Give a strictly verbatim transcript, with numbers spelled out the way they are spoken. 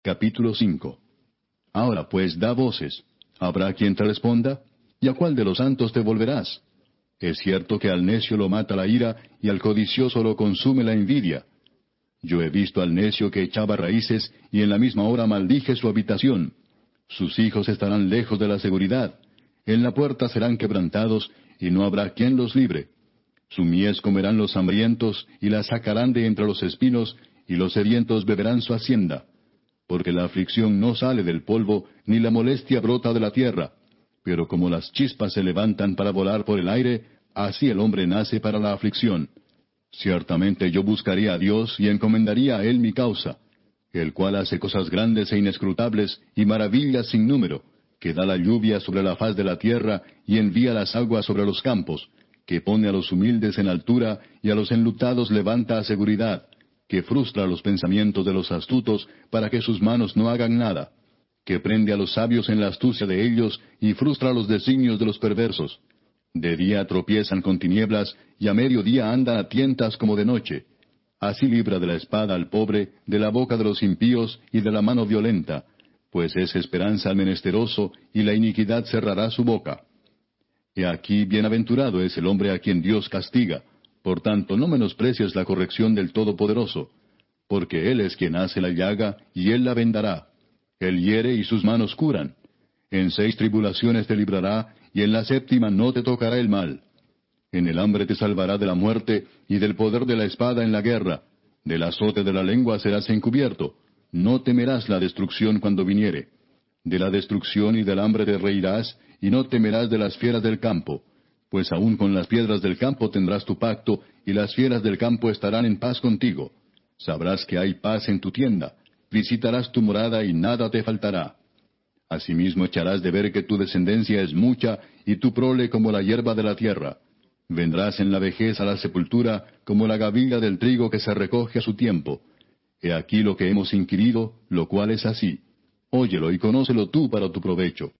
Capítulo cinco. Ahora pues da voces. ¿Habrá quien te responda? ¿Y a cuál de los santos te volverás? Es cierto que al necio lo mata la ira, y al codicioso lo consume la envidia. Yo he visto al necio que echaba raíces, y en la misma hora maldije su habitación. Sus hijos estarán lejos de la seguridad. En la puerta serán quebrantados, y no habrá quien los libre. Su mies comerán los hambrientos, y la sacarán de entre los espinos, y los sedientos beberán su hacienda. Porque la aflicción no sale del polvo, ni la molestia brota de la tierra. Pero como las chispas se levantan para volar por el aire, así el hombre nace para la aflicción. Ciertamente yo buscaría a Dios y encomendaría a Él mi causa, el cual hace cosas grandes e inescrutables y maravillas sin número, que da la lluvia sobre la faz de la tierra y envía las aguas sobre los campos, que pone a los humildes en altura y a los enlutados levanta a seguridad, que frustra los pensamientos de los astutos para que sus manos no hagan nada, que prende a los sabios en la astucia de ellos y frustra los designios de los perversos. De día tropiezan con tinieblas, y a mediodía andan a tientas como de noche. Así libra de la espada al pobre, de la boca de los impíos y de la mano violenta, pues es esperanza al menesteroso, y la iniquidad cerrará su boca. He aquí bienaventurado es el hombre a quien Dios castiga. Por tanto, no menosprecies la corrección del Todopoderoso, porque Él es quien hace la llaga, y Él la vendará. Él hiere y sus manos curan. En seis tribulaciones te librará, y en la séptima no te tocará el mal. En el hambre te salvará de la muerte, y del poder de la espada en la guerra. Del azote de la lengua serás encubierto. No temerás la destrucción cuando viniere. De la destrucción y del hambre te reirás, y no temerás de las fieras del campo. Pues aun con las piedras del campo tendrás tu pacto, y las fieras del campo estarán en paz contigo. Sabrás que hay paz en tu tienda. Visitarás tu morada y nada te faltará. Asimismo echarás de ver que tu descendencia es mucha, y tu prole como la hierba de la tierra. Vendrás en la vejez a la sepultura, como la gavilla del trigo que se recoge a su tiempo. He aquí lo que hemos inquirido, lo cual es así. Óyelo y conócelo tú para tu provecho.